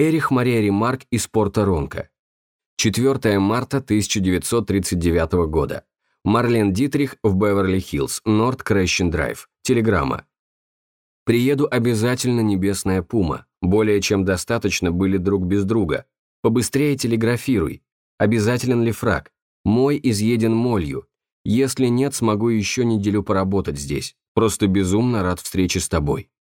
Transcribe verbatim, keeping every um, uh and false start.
Эрих Мария Ремарк из Порто-Ронко. четвёртого марта тысяча девятьсот тридцать девятого года. Марлен Дитрих в Беверли-Хиллз, Норт Крещен-Драйв. Телеграмма. «Приеду обязательно, небесная пума. Более чем достаточно были друг без друга. Побыстрее телеграфируй. Обязателен ли фрак? Мой изъеден молью. Если нет, смогу еще неделю поработать здесь. Просто безумно рад встрече с тобой».